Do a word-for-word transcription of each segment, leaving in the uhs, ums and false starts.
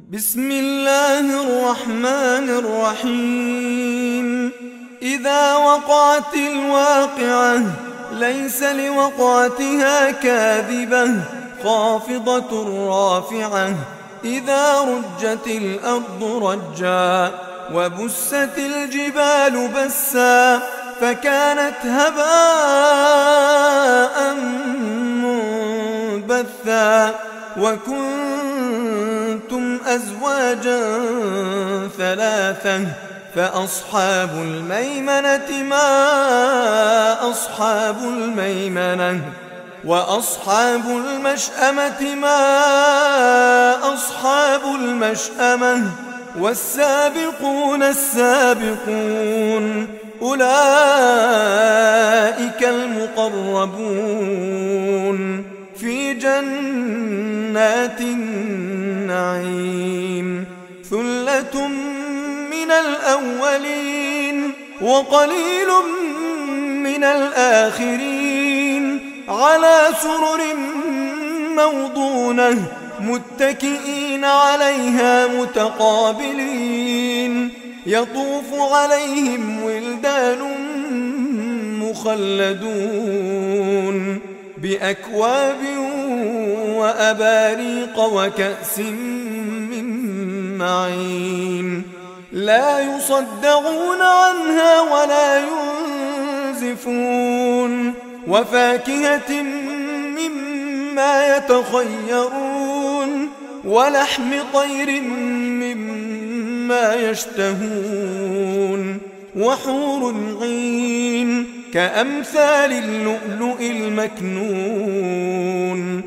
بسم الله الرحمن الرحيم. إذا وقعت الواقعة ليس لوقعتها كاذبة خافضة رافعة. إذا رجت الأرض رجا وبست الجبال بسا فكانت هباء منبثا وكنتم أزواجا ثلاثة فأصحاب الميمنة ما أصحاب الميمنة وأصحاب المشأمة ما أصحاب المشأمة والسابقون السابقون أولئك المقربون في جنات النعيم. ثلة من الأولين وقليل من الآخرين على سرر موضونة متكئين عليها متقابلين يطوف عليهم ولدان مخلدون بأكواب وأباريق وكأس من معين لا يصدعون عنها ولا ينزفون وفاكهة مما يتخيرون ولحم طير مما يشتهون وحور عين كأمثال اللؤلؤ المكنون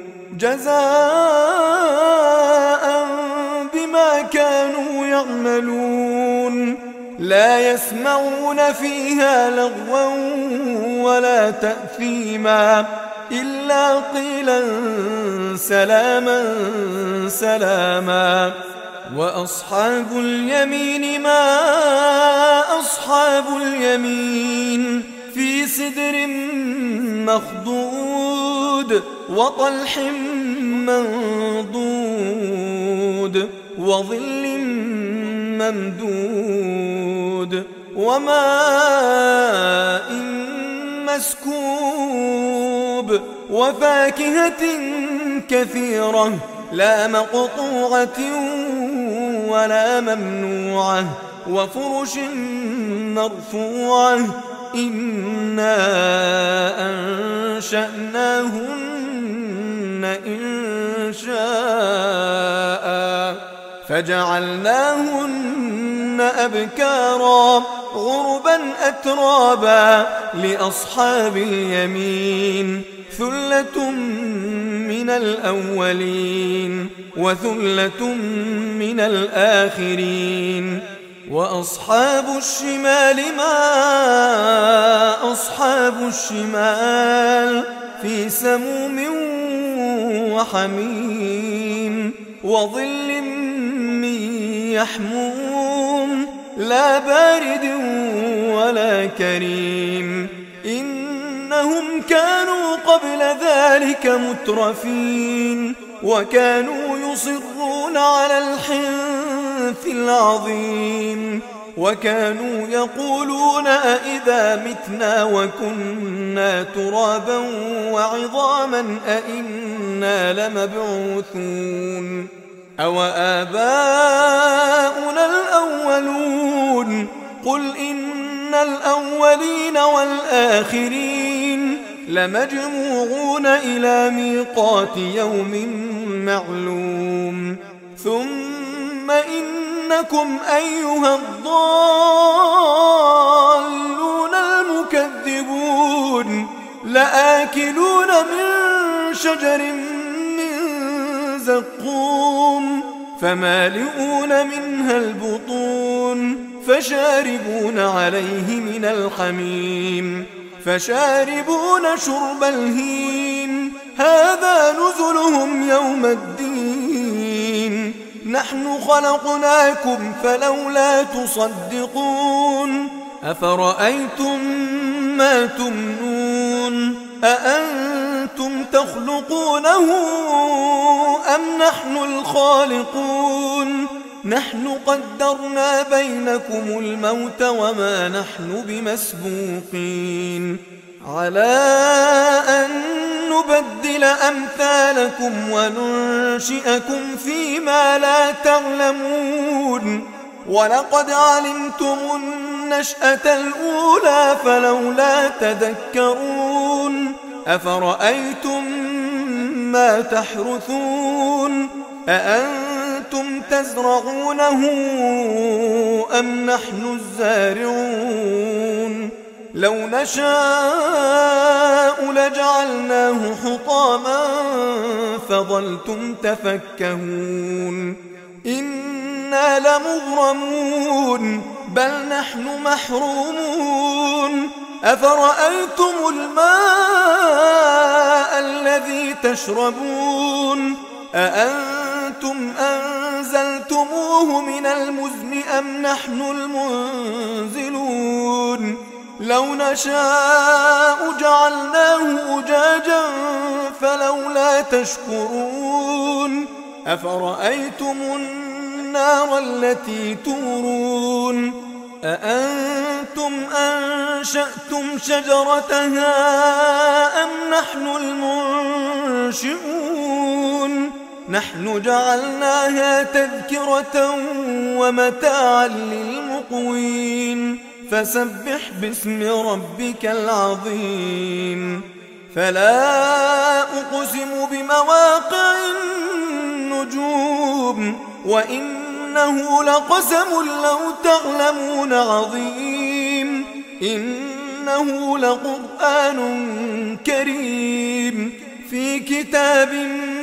جزاء بما كانوا يعملون. لا يسمعون فيها لغوا ولا تأثيما إلا قيلا سلاما سلاما. وأصحاب اليمين ما أصحاب اليمين في سدر مخضود وطلح منضود وظل ممدود وماء مسكوب وفاكهة كثيرة لا مقطوعة ولا ممنوعة وفرش مرفوعة إنا أنشأناهن إنشاء فجعلناهن أبكارا غربا أترابا لأصحاب اليمين. ثلة من الأولين وثلة من الآخرين. وأصحاب الشمال ما أصحاب الشمال في سموم وحميم وظل من يحموم لا بارد ولا كريم. إنهم كانوا قبل ذلك مترفين وكانوا يصرون على الحنث العظيم وكانوا يقولون أئذا متنا وكنا ترابا وعظاما أئنا لمبعوثون أو آباؤنا الأولون. قل إن الأولين والآخرين لمجموعون إلى ميقات يوم معلوم. ثم إنكم أيها الضالون المكذبون لآكلون من شجر من زقوم فمالئون منها البطون فشاربون عليه من الحميم فشاربون شرب الهيم هذا نزلهم يوم الدين. نحن خلقناكم فلولا تصدقون. أفرأيتم ما تمنون أأنتم تخلقونه أم نحن الخالقون نحن قدرنا بينكم الموت وما نحن بمسبوقين على أن نبدل أمثالكم وننشئكم فيما لا تعلمون ولقد علمتم النشأة الأولى فلولا تذكرون أفرأيتم ما تحرثون أأنتم تزرعونه أم نحن الزارعون لو نشاء لجعلناه حطاما فظلتم تفكهون إنا لمغرمون بل نحن محرومون أفرأيتم الماء الذي تشربون أأنتم أنزلتموه من المزن أم نحن المنزلون لو نشاء جعلناه أجاجا فلولا تشكرون أفرأيتم النار التي تورون أأنتم أنشأتم شجرتها أم نحن المنشئون نحن جعلناها تذكرة ومتاعا للمقوين فسبح باسم ربك العظيم فلا أقسم بمواقع النجوم وإنه لقسم لو تعلمون عظيم إنه لقرآن كريم في كتاب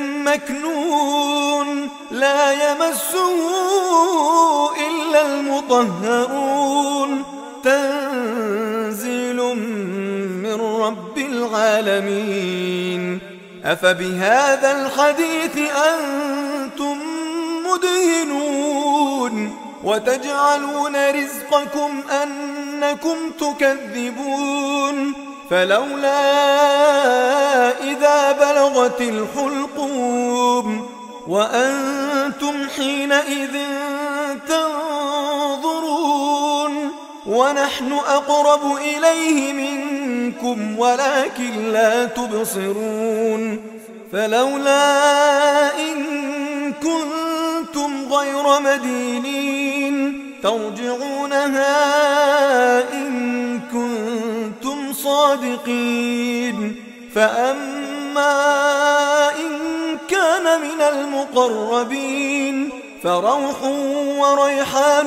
مكنون لا يمسه إلا المطهرون تنزيل من رب العالمين أفبهذا الحديث أنتم مدهنون وتجعلون رزقكم أنكم تكذبون فلولا إذا بلغت الحلقوم وأنتم حينئذ تنظرون ونحن أقرب إليه منكم ولكن لا تبصرون فلولا إن كنتم غير مدينين ترجعونها إن كنتم صادقين فأما إن كان من المقربين فروح وريحان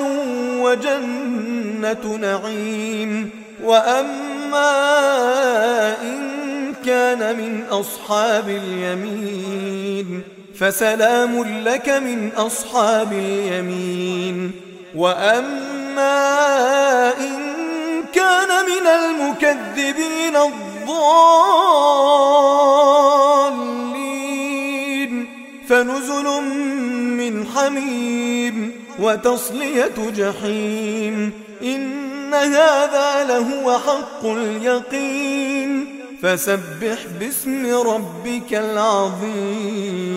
وجنة نعيم وأما إن كان من أصحاب اليمين فسلام لك من أصحاب اليمين وأما إن كان من المكذبين الضالين فنزل من حميم وتصلية جحيم إن هذا لهو حق اليقين فسبح باسم ربك العظيم